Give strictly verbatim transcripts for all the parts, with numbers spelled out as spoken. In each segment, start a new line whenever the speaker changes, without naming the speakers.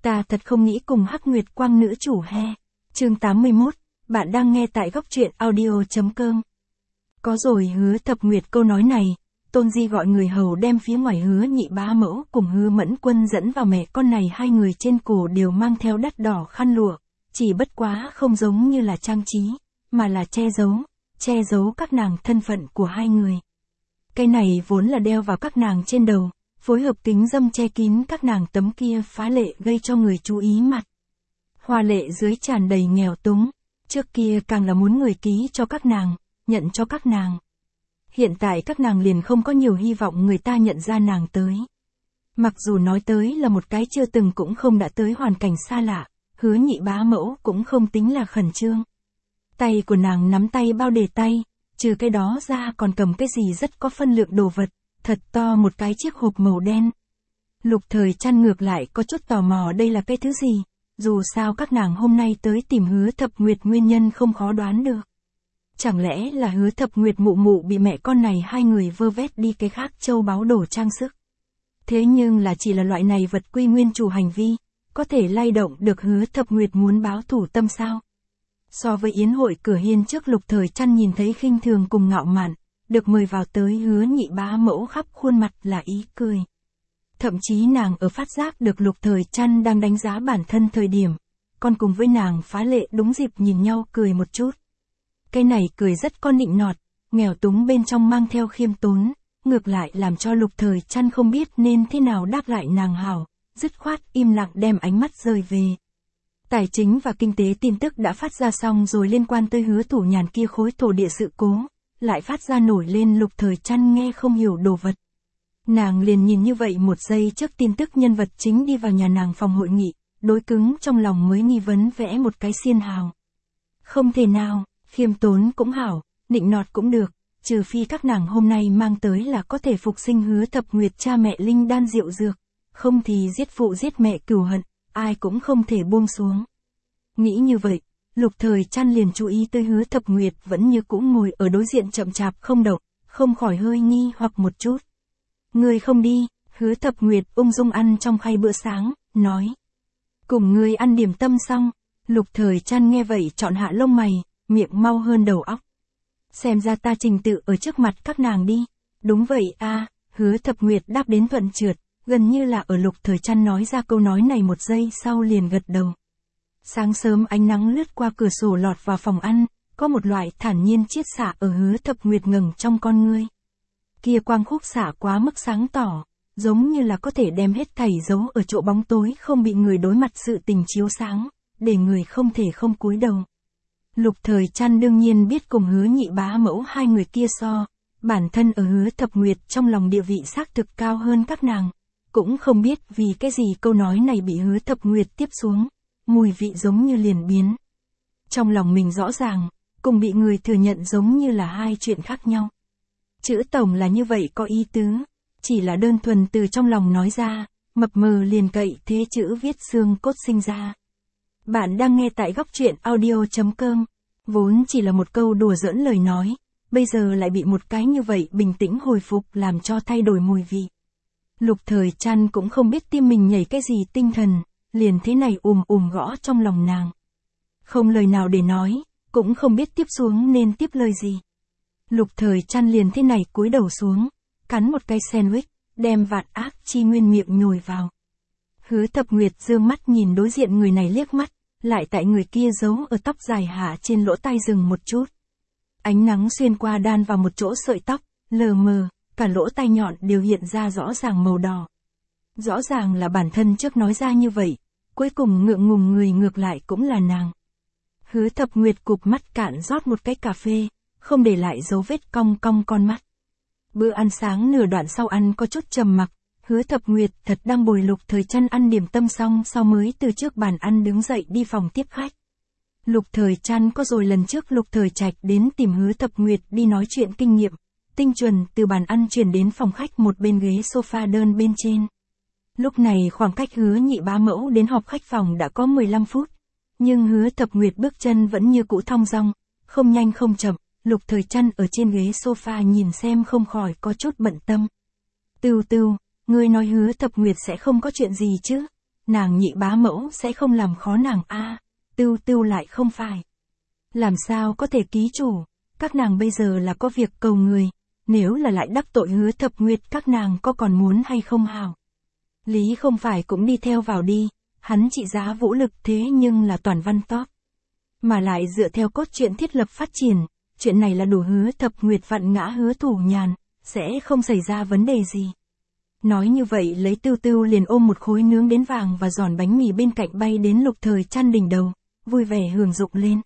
Ta thật không nghĩ cùng Hắc Nguyệt Quang nữ chủ he. Chương tám mươi mốt, bạn đang nghe tại góc truyện audio chấm com. Có rồi Hứa Thập Nguyệt câu nói này, Tôn Di gọi người hầu đem phía ngoài Hứa Nhị Bá Mẫu cùng Hứa Mẫn Quân dẫn vào. Mẹ con này hai người trên cổ đều mang theo đắt đỏ khăn lụa, chỉ bất quá không giống như là trang trí, mà là che giấu, che giấu các nàng thân phận của hai người. Cái này vốn là đeo vào các nàng trên đầu, phối hợp kính dâm che kín các nàng tấm kia phá lệ gây cho người chú ý mặt. Hoa lệ dưới tràn đầy nghèo túng, trước kia càng là muốn người ký cho các nàng, nhận cho các nàng. Hiện tại các nàng liền không có nhiều hy vọng người ta nhận ra nàng tới. Mặc dù nói tới là một cái chưa từng cũng không đã tới hoàn cảnh xa lạ, Hứa Nhị Bá Mẫu cũng không tính là khẩn trương. Tay của nàng nắm tay bao đề tay, trừ cái đó ra còn cầm cái gì rất có phân lượng đồ vật, thật to một cái chiếc hộp màu đen. Lục Thời Trăn ngược lại có chút tò mò đây là cái thứ gì, dù sao các nàng hôm nay tới tìm Hứa Thập Nguyệt nguyên nhân không khó đoán được. Chẳng lẽ là Hứa Thập Nguyệt mụ mụ bị mẹ con này hai người vơ vét đi cái khác châu báu đồ trang sức. Thế nhưng là chỉ là loại này vật quy nguyên chủ hành vi, có thể lay động được Hứa Thập Nguyệt muốn báo thù tâm sao? So với yến hội cửa hiên trước, Lục Thời Trăn nhìn thấy khinh thường cùng ngạo mạn, được mời vào tới Hứa Nhị Bá Mẫu khắp khuôn mặt là ý cười. Thậm chí nàng ở phát giác được Lục Thời Trăn đang đánh giá bản thân thời điểm, còn cùng với nàng phá lệ đúng dịp nhìn nhau cười một chút. Cái này cười rất con nịnh nọt, nghèo túng bên trong mang theo khiêm tốn, ngược lại làm cho Lục Thời Trăn không biết nên thế nào đáp lại nàng hảo, dứt khoát im lặng đem ánh mắt rời về. Tài chính và kinh tế tin tức đã phát ra xong rồi, liên quan tới Hứa Thủ Nhàn kia khối thổ địa sự cố, lại phát ra nổi lên. Lục Thời Trăn nghe không hiểu đồ vật. Nàng liền nhìn như vậy một giây trước tin tức nhân vật chính đi vào nhà nàng phòng hội nghị, đối cứng trong lòng mới nghi vấn vẽ một cái xiên hào. Không thể nào, khiêm tốn cũng hảo, nịnh nọt cũng được, trừ phi các nàng hôm nay mang tới là có thể phục sinh Hứa Thập Nguyệt cha mẹ linh đan rượu dược, không thì giết phụ giết mẹ cừu hận, ai cũng không thể buông xuống. Nghĩ như vậy, Lục Thời Trăn liền chú ý tới Hứa Thập Nguyệt vẫn như cũ ngồi ở đối diện chậm chạp không động, không khỏi hơi nghi hoặc một chút. Ngươi không đi, Hứa Thập Nguyệt ung dung ăn trong khay bữa sáng, nói. Cùng ngươi ăn điểm tâm xong, Lục Thời Trăn nghe vậy chọn hạ lông mày, miệng mau hơn đầu óc. Xem ra ta trình tự ở trước mặt các nàng đi. Đúng vậy a, Hứa Thập Nguyệt đáp đến thuận trượt, gần như là ở Lục Thời Trăn nói ra câu nói này một giây sau liền gật đầu. Sáng sớm ánh nắng lướt qua cửa sổ lọt vào phòng ăn, có một loại thản nhiên chiết xạ ở Hứa Thập Nguyệt ngẩng trong con ngươi. Kia quang khúc xạ quá mức sáng tỏ, giống như là có thể đem hết thảy giấu ở chỗ bóng tối không bị người đối mặt sự tình chiếu sáng, để người không thể không cúi đầu. Lục Thời Trăn đương nhiên biết cùng Hứa Nhị Bá Mẫu hai người kia so, bản thân ở Hứa Thập Nguyệt trong lòng địa vị xác thực cao hơn các nàng, cũng không biết vì cái gì câu nói này bị Hứa Thập Nguyệt tiếp xuống, mùi vị giống như liền biến. Trong lòng mình rõ ràng, cùng bị người thừa nhận giống như là hai chuyện khác nhau. Chữ tổng là như vậy có ý tứ, chỉ là đơn thuần từ trong lòng nói ra, mập mờ liền cậy thế chữ viết xương cốt sinh ra. Bạn đang nghe tại góc truyện audio chấm com, vốn chỉ là một câu đùa giỡn lời nói, bây giờ lại bị một cái như vậy bình tĩnh hồi phục làm cho thay đổi mùi vị. Lục Thời Trăn cũng không biết tim mình nhảy cái gì tinh thần, liền thế này ùm ùm gõ trong lòng nàng. Không lời nào để nói, cũng không biết tiếp xuống nên tiếp lời gì. Lục Thời Trăn liền thế này cúi đầu xuống, cắn một cái sandwich, đem vạn ác chi nguyên miệng nhồi vào. Hứa Thập Nguyệt dương mắt nhìn đối diện người này liếc mắt, lại tại người kia giấu ở tóc dài hạ trên lỗ tai dừng một chút. Ánh nắng xuyên qua đan vào một chỗ sợi tóc, lờ mờ, cả lỗ tai nhọn đều hiện ra rõ ràng màu đỏ. Rõ ràng là bản thân trước nói ra như vậy, cuối cùng ngượng ngùng người ngược lại cũng là nàng. Hứa Thập Nguyệt cụp mắt cạn rót một cái cà phê, không để lại dấu vết cong cong con mắt. Bữa ăn sáng nửa đoạn sau ăn có chút trầm mặc, Hứa Thập Nguyệt thật đang bồi Lục Thời Trăn ăn điểm tâm xong sau mới từ trước bàn ăn đứng dậy đi phòng tiếp khách. Lục Thời Trăn có rồi lần trước Lục Thời Trạch đến tìm Hứa Thập Nguyệt đi nói chuyện kinh nghiệm, tinh chuẩn từ bàn ăn chuyển đến phòng khách một bên ghế sofa đơn bên trên. Lúc này khoảng cách Hứa Nhị Bá Mẫu đến họp khách phòng đã có mười lăm phút, nhưng Hứa Thập Nguyệt bước chân vẫn như cũ thong dong, không nhanh không chậm. Lục Thời Trăn ở trên ghế sofa nhìn xem không khỏi có chút bận tâm. Tưu tưu, ngươi nói Hứa Thập Nguyệt sẽ không có chuyện gì chứ? nàng nhị bá mẫu sẽ không làm khó nàng a. Tưu Tưu lại không phải. Làm sao có thể ký chủ, các nàng bây giờ là có việc cầu người, nếu là lại đắc tội Hứa Thập Nguyệt các nàng có còn muốn hay không hào. Lý không phải cũng đi theo vào đi, hắn trị giá vũ lực thế nhưng là toàn văn top. Mà lại dựa theo cốt truyện thiết lập phát triển, chuyện này là đủ Hứa Thập Nguyệt vặn ngã Hứa Thủ Nhàn, sẽ không xảy ra vấn đề gì. Nói như vậy lấy Tưu Tưu liền ôm một khối nướng đến vàng và giòn bánh mì bên cạnh bay đến Lục Thời Trăn đỉnh đầu, vui vẻ hưởng dụng lên.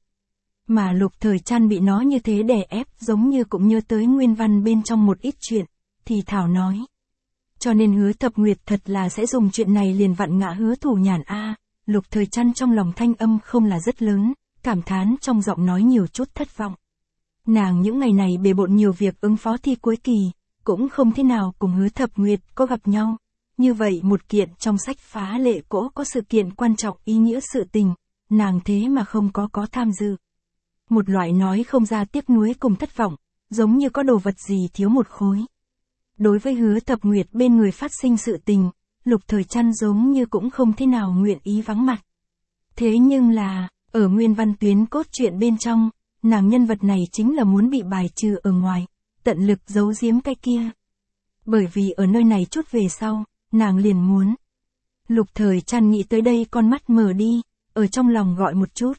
Mà Lục Thời Trăn bị nó như thế đè ép giống như cũng nhớ tới nguyên văn bên trong một ít chuyện, thì thảo nói. Cho nên Hứa Thập Nguyệt thật là sẽ dùng chuyện này liền vặn ngã Hứa Thủ Nhàn a. Lục Thời Trăn trong lòng thanh âm không là rất lớn, cảm thán trong giọng nói nhiều chút thất vọng. Nàng những ngày này bề bộn nhiều việc ứng phó thi cuối kỳ, cũng không thế nào cùng Hứa Thập Nguyệt có gặp nhau. Như vậy một kiện trong sách phá lệ cỗ có sự kiện quan trọng ý nghĩa sự tình, nàng thế mà không có có tham dự. Một loại nói không ra tiếc nuối cùng thất vọng, giống như có đồ vật gì thiếu một khối. Đối với Hứa Thập Nguyệt bên người phát sinh sự tình, Lục Thời Trăn giống như cũng không thế nào nguyện ý vắng mặt. Thế nhưng là, ở nguyên văn tuyến cốt truyện bên trong, nàng nhân vật này chính là muốn bị bài trừ ở ngoài, tận lực giấu giếm cái kia. Bởi vì ở nơi này chút về sau, nàng liền muốn. Lục Thời Trăn nghĩ tới đây con mắt mở đi, ở trong lòng gọi một chút.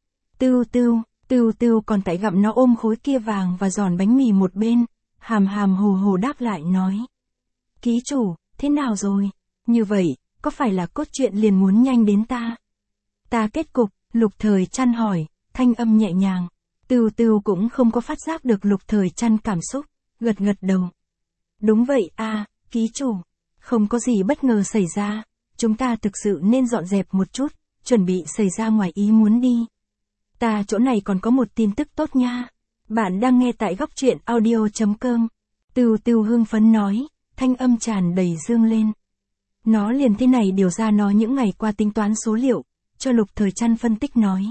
Tưu Tưu, Tưu Tưu còn tại gặm nó ôm khối kia vàng và giòn bánh mì một bên, hàm hàm hồ hồ đáp lại nói. Ký chủ, thế nào rồi? Như vậy, có phải là cốt truyện liền muốn nhanh đến ta? Ta kết cục, Lục Thời Trăn hỏi, thanh âm nhẹ nhàng. Tưu Tưu cũng không có phát giác được Lục Thời Trăn cảm xúc, gật gật đầu. Đúng vậy a, ký chủ, không có gì bất ngờ xảy ra, chúng ta thực sự nên dọn dẹp một chút, chuẩn bị xảy ra ngoài ý muốn đi. Ta chỗ này còn có một tin tức tốt nha. Bạn đang nghe tại góc truyện audio chấm com. Tưu Tưu hưng phấn nói, thanh âm tràn đầy dương lên. Nó liền thế này điều ra nó những ngày qua tính toán số liệu, cho Lục Thời Trăn phân tích nói.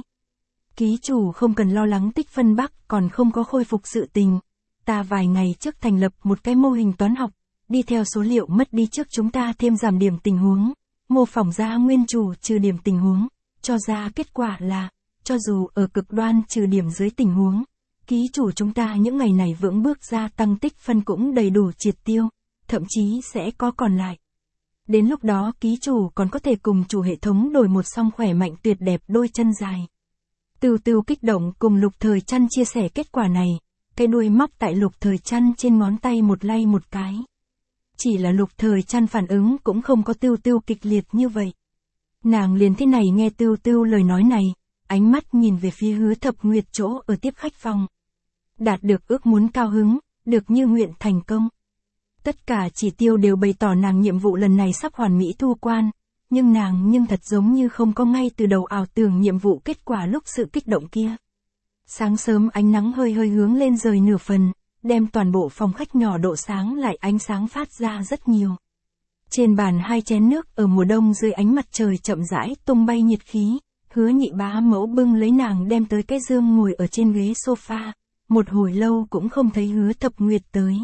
Ký chủ không cần lo lắng tích phân Bắc còn không có khôi phục sự tình. Ta vài ngày trước thành lập một cái mô hình toán học, đi theo số liệu mất đi trước chúng ta thêm giảm điểm tình huống, mô phỏng ra nguyên chủ trừ điểm tình huống, cho ra kết quả là, cho dù ở cực đoan trừ điểm dưới tình huống, ký chủ chúng ta những ngày này vững bước gia tăng tích phân cũng đầy đủ triệt tiêu, thậm chí sẽ có còn lại. Đến lúc đó ký chủ còn có thể cùng chủ hệ thống đổi một song khỏe mạnh tuyệt đẹp đôi chân dài. Tưu Tưu kích động cùng Lục Thời Trăn chia sẻ kết quả này, cái đuôi móc tại Lục Thời Trăn trên ngón tay một lay một cái. Chỉ là Lục Thời Trăn phản ứng cũng không có Tưu Tưu kịch liệt như vậy. Nàng liền thế này nghe Tưu Tưu lời nói này, ánh mắt nhìn về phía Hứa Thập Nguyệt chỗ ở tiếp khách phòng. Đạt được ước muốn cao hứng, được như nguyện thành công. Tất cả chỉ tiêu đều bày tỏ nàng nhiệm vụ lần này sắp hoàn mỹ thu quan, nhưng nàng nhưng thật giống như không có ngay từ đầu ảo tưởng nhiệm vụ kết quả lúc sự kích động kia. Sáng sớm ánh nắng hơi hơi hướng lên rời nửa phần, đem toàn bộ phòng khách nhỏ độ sáng lại ánh sáng phát ra rất nhiều. Trên bàn hai chén nước ở mùa đông dưới ánh mặt trời chậm rãi tung bay nhiệt khí, Hứa nhị bá mẫu bưng lấy nàng đem tới cái giường ngồi ở trên ghế sofa, một hồi lâu cũng không thấy Hứa Thập Nguyệt tới.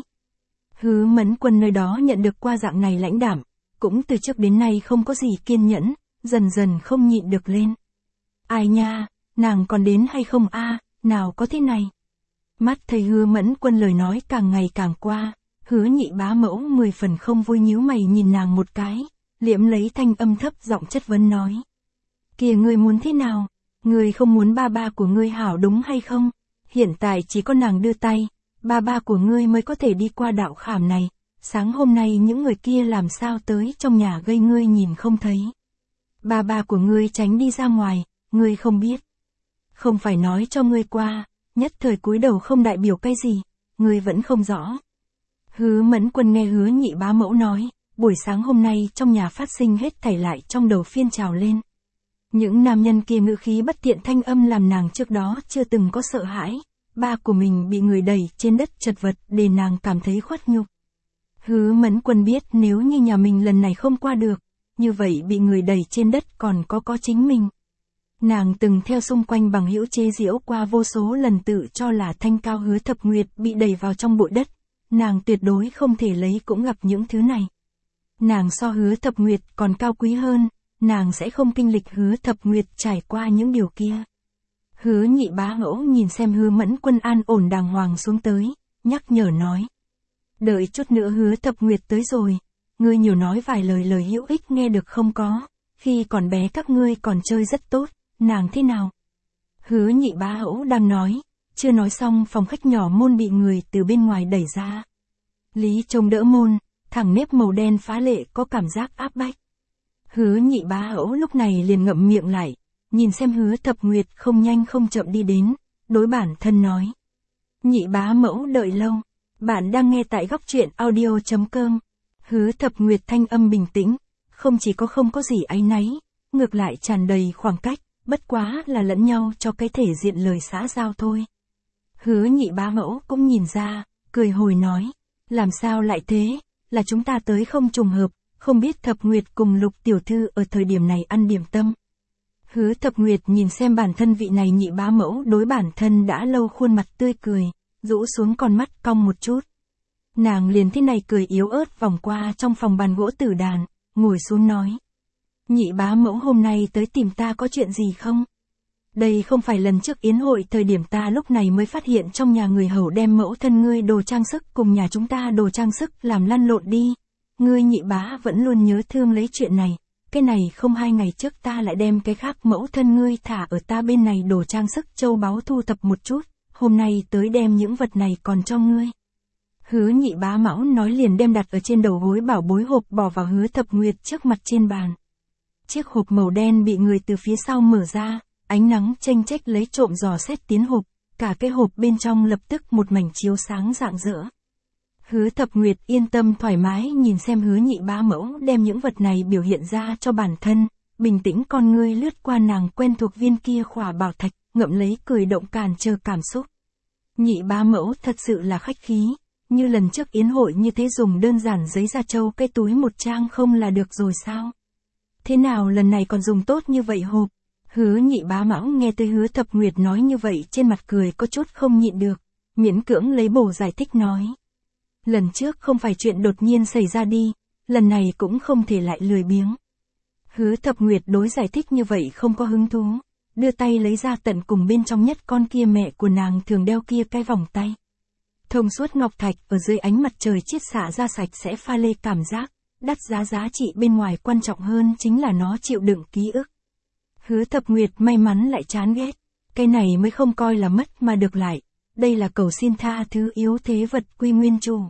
Hứa Mẫn Quân nơi đó nhận được qua dạng này lãnh đạm, cũng từ trước đến nay không có gì kiên nhẫn, dần dần không nhịn được lên. Ai nha, nàng còn đến hay không a, nào có thế này. Mắt thấy Hứa Mẫn Quân lời nói càng ngày càng qua, Hứa nhị bá mẫu mười phần không vui nhíu mày nhìn nàng một cái, liễm lấy thanh âm thấp giọng chất vấn nói. Kìa ngươi muốn thế nào, ngươi không muốn ba ba của ngươi hảo đúng hay không? Hiện tại chỉ có nàng đưa tay, ba ba của ngươi mới có thể đi qua đạo khảm này, sáng hôm nay những người kia làm sao tới trong nhà gây ngươi nhìn không thấy. Ba ba của ngươi tránh đi ra ngoài, ngươi không biết. Không phải nói cho ngươi qua, nhất thời cúi đầu không đại biểu cái gì, ngươi vẫn không rõ. Hứa Mẫn Quân nghe Hứa nhị bá mẫu nói, buổi sáng hôm nay trong nhà phát sinh hết thảy lại trong đầu phiên trào lên. Những nam nhân kia ngữ khí bất tiện thanh âm làm nàng trước đó chưa từng có sợ hãi, ba của mình bị người đẩy trên đất chật vật để nàng cảm thấy khuất nhục. Hứa Mẫn Quân biết nếu như nhà mình lần này không qua được, như vậy bị người đẩy trên đất còn có có chính mình. Nàng từng theo xung quanh bằng hữu chế giễu qua vô số lần tự cho là thanh cao Hứa Thập Nguyệt bị đẩy vào trong bụi đất, nàng tuyệt đối không thể lấy cũng gặp những thứ này. Nàng so Hứa Thập Nguyệt còn cao quý hơn, nàng sẽ không kinh lịch Hứa Thập Nguyệt trải qua những điều kia. Hứa Nhị Bá Mẫu nhìn xem Hứa Mẫn Quân an ổn đàng hoàng xuống tới, nhắc nhở nói. Đợi chút nữa Hứa Thập Nguyệt tới rồi, ngươi nhiều nói vài lời lời hữu ích nghe được không có, khi còn bé các ngươi còn chơi rất tốt, nàng thế nào? Hứa Nhị Bá Mẫu đang nói, chưa nói xong phòng khách nhỏ môn bị người từ bên ngoài đẩy ra. Lý trông đỡ môn, thẳng nếp màu đen phá lệ có cảm giác áp bách. Hứa Nhị Bá Mẫu lúc này liền ngậm miệng lại, nhìn xem Hứa Thập Nguyệt không nhanh không chậm đi đến, đối bản thân nói. Nhị Bá Mẫu đợi lâu, bạn đang nghe tại góc truyện audio chấm com. Hứa Thập Nguyệt thanh âm bình tĩnh, không chỉ có không có gì áy náy, ngược lại tràn đầy khoảng cách, bất quá là lẫn nhau cho cái thể diện lời xã giao thôi. Hứa Nhị Bá Mẫu cũng nhìn ra, cười hồi nói, làm sao lại thế, là chúng ta tới không trùng hợp, không biết Thập Nguyệt cùng Lục tiểu thư ở thời điểm này ăn điểm tâm. Hứa Thập Nguyệt nhìn xem bản thân vị này Nhị Bá Mẫu đối bản thân đã lâu khuôn mặt tươi cười, rũ xuống con mắt cong một chút. Nàng liền thế này cười yếu ớt vòng qua trong phòng bàn gỗ tử đàn, ngồi xuống nói. Nhị Bá Mẫu hôm nay tới tìm ta có chuyện gì không? Đây không phải lần trước yến hội thời điểm ta lúc này mới phát hiện trong nhà người hầu đem mẫu thân ngươi đồ trang sức cùng nhà chúng ta đồ trang sức làm lăn lộn đi. Ngươi Nhị Bá vẫn luôn nhớ thương lấy chuyện này, cái này không hai ngày trước ta lại đem cái khác mẫu thân ngươi thả ở ta bên này đồ trang sức châu báu thu thập một chút, hôm nay tới đem những vật này còn cho ngươi. Hứa Nhị Bá Mẫu nói liền đem đặt ở trên đầu gối bảo bối hộp bỏ vào Hứa Thập Nguyệt trước mặt trên bàn. Chiếc hộp màu đen bị người từ phía sau mở ra, ánh nắng chênh chếch lấy trộm dò xét tiến hộp, cả cái hộp bên trong lập tức một mảnh chiếu sáng rạng rỡ. Hứa Thập Nguyệt yên tâm thoải mái nhìn xem Hứa Nhị Bá Mẫu đem những vật này biểu hiện ra cho bản thân, bình tĩnh con ngươi lướt qua nàng quen thuộc viên kia khỏa bảo thạch, ngậm lấy cười động càn chờ cảm xúc. Nhị Bá Mẫu thật sự là khách khí, như lần trước yến hội như thế dùng đơn giản giấy da trâu cái túi một trang không là được rồi sao? Thế nào lần này còn dùng tốt như vậy hộp? Hứa Nhị Bá Mẫu nghe tới Hứa Thập Nguyệt nói như vậy trên mặt cười có chút không nhịn được, miễn cưỡng lấy bổ giải thích nói. Lần trước không phải chuyện đột nhiên xảy ra đi, lần này cũng không thể lại lười biếng. Hứa Thập Nguyệt đối giải thích như vậy không có hứng thú, đưa tay lấy ra tận cùng bên trong nhất con kia mẹ của nàng thường đeo kia cái vòng tay. Thông suốt ngọc thạch ở dưới ánh mặt trời chiết xạ ra sạch sẽ pha lê cảm giác, đắt giá giá trị bên ngoài quan trọng hơn chính là nó chịu đựng ký ức. Hứa Thập Nguyệt may mắn lại chán ghét, cái này mới không coi là mất mà được lại, đây là cầu xin tha thứ yếu thế vật quy nguyên chủ.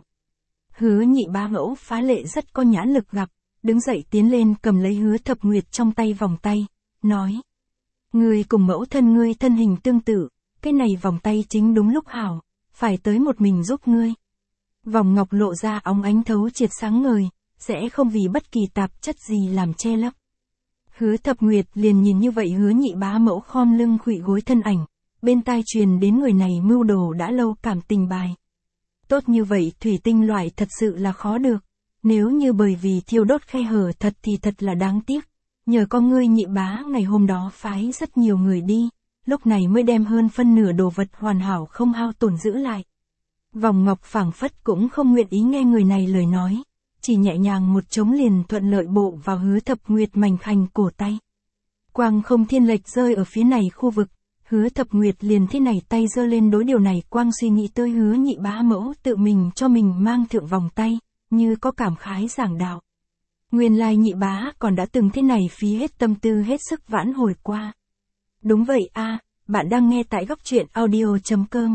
Hứa Nhị Bá Mẫu phá lệ rất có nhãn lực gặp, đứng dậy tiến lên cầm lấy Hứa Thập Nguyệt trong tay vòng tay, nói. Ngươi cùng mẫu thân ngươi thân hình tương tự, cái này vòng tay chính đúng lúc hảo, phải tới một mình giúp ngươi. Vòng ngọc lộ ra óng ánh thấu triệt sáng ngời, sẽ không vì bất kỳ tạp chất gì làm che lấp. Hứa Thập Nguyệt liền nhìn như vậy Hứa Nhị Bá Mẫu khom lưng khuỵu gối thân ảnh, bên tai truyền đến người này mưu đồ đã lâu cảm tình bài. Tốt như vậy thủy tinh loại thật sự là khó được, nếu như bởi vì thiêu đốt khe hở thật thì thật là đáng tiếc, nhờ có ngươi Nhị Bá ngày hôm đó phái rất nhiều người đi, lúc này mới đem hơn phân nửa đồ vật hoàn hảo không hao tổn giữ lại. Vòng ngọc phảng phất cũng không nguyện ý nghe người này lời nói, chỉ nhẹ nhàng một trống liền thuận lợi bộ vào Hứa Thập Nguyệt mảnh khảnh cổ tay. Quang không thiên lệch rơi ở phía này khu vực, Hứa Thập Nguyệt liền thế này tay giơ lên đối điều này quang suy nghĩ tới Hứa Nhị Bá Mẫu tự mình cho mình mang thượng vòng tay, như có cảm khái giảng đạo. Nguyên lai Nhị Bá còn đã từng thế này phí hết tâm tư hết sức vãn hồi qua. Đúng vậy a, bạn đang nghe tại góc truyện audio chấm com.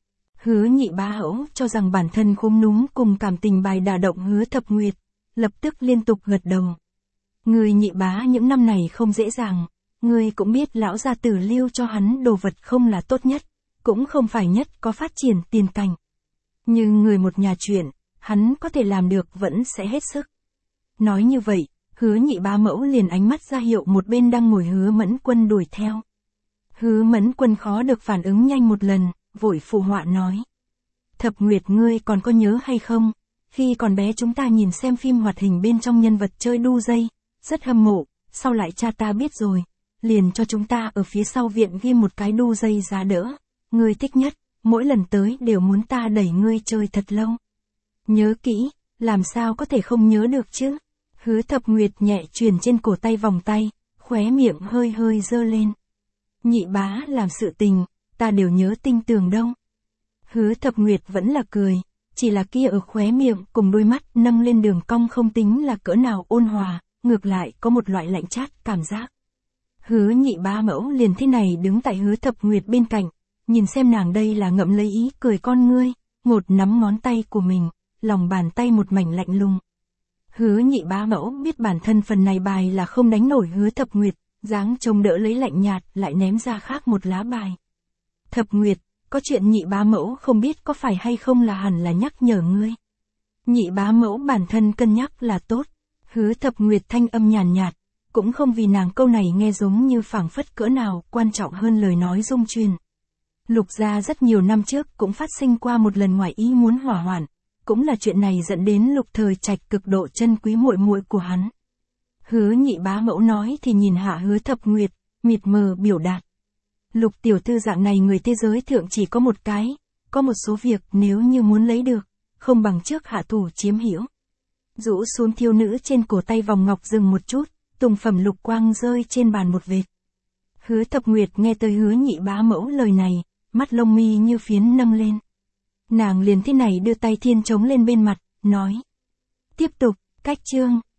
Hứa Nhị Bá Mẫu cho rằng bản thân khúm núm cùng cảm tình bài đả động Hứa Thập Nguyệt, lập tức liên tục gật đầu. Người Nhị Bá những năm này không dễ dàng, người cũng biết lão gia tử lưu cho hắn đồ vật không là tốt nhất, cũng không phải nhất có phát triển tiền cảnh. Nhưng người một nhà chuyện, hắn có thể làm được vẫn sẽ hết sức. Nói như vậy, Hứa Nhị Bá Mẫu liền ánh mắt ra hiệu một bên đang ngồi Hứa Mẫn Quân đuổi theo. Hứa Mẫn Quân khó được phản ứng nhanh một lần, vội phụ họa nói. Thập Nguyệt ngươi còn có nhớ hay không, khi còn bé chúng ta nhìn xem phim hoạt hình bên trong nhân vật chơi đu dây, rất hâm mộ, sau lại cha ta biết rồi, liền cho chúng ta ở phía sau viện ghi một cái đu dây giá đỡ, ngươi thích nhất, mỗi lần tới đều muốn ta đẩy ngươi chơi thật lâu. Nhớ kỹ, làm sao có thể không nhớ được chứ? Hứa Thập Nguyệt nhẹ truyền trên cổ tay vòng tay, khóe miệng hơi hơi dơ lên. Nhị bá làm sự tình, ta đều nhớ tinh tường đâu. Hứa Thập Nguyệt vẫn là cười, chỉ là kia ở khóe miệng cùng đôi mắt nâng lên đường cong không tính là cỡ nào ôn hòa, ngược lại có một loại lạnh chát cảm giác. Hứa nhị bá mẫu liền thế này đứng tại Hứa Thập Nguyệt bên cạnh, nhìn xem nàng đây là ngậm lấy ý cười con ngươi, một nắm ngón tay của mình, lòng bàn tay một mảnh lạnh lùng. Hứa nhị bá mẫu biết bản thân phần này bài là không đánh nổi Hứa Thập Nguyệt, dáng trông đỡ lấy lạnh nhạt lại ném ra khác một lá bài. Thập Nguyệt, có chuyện nhị bá mẫu không biết có phải hay không là hẳn là nhắc nhở ngươi. Nhị bá mẫu bản thân cân nhắc là tốt. Hứa Thập Nguyệt thanh âm nhàn nhạt, cũng không vì nàng câu này nghe giống như phảng phất cỡ nào quan trọng hơn lời nói dung truyền. Lục gia rất nhiều năm trước cũng phát sinh qua một lần ngoài ý muốn hỏa hoạn, cũng là chuyện này dẫn đến Lục Thời Trạch cực độ chân quý muội muội của hắn. Hứa nhị bá mẫu nói thì nhìn hạ Hứa Thập Nguyệt, mịt mờ biểu đạt. Lục tiểu thư dạng này người thế giới thượng chỉ có một cái, có một số việc nếu như muốn lấy được, không bằng trước hạ thủ chiếm hữu. Rũ xuống thiếu nữ trên cổ tay vòng ngọc dừng một chút, tùng phẩm lục quang rơi trên bàn một vệt. Hứa Thập Nguyệt nghe tới Hứa nhị bá mẫu lời này, mắt lông mi như phiến nâng lên. Nàng liền thế này đưa tay thiên trống lên bên mặt, nói. Tiếp tục, cách chương.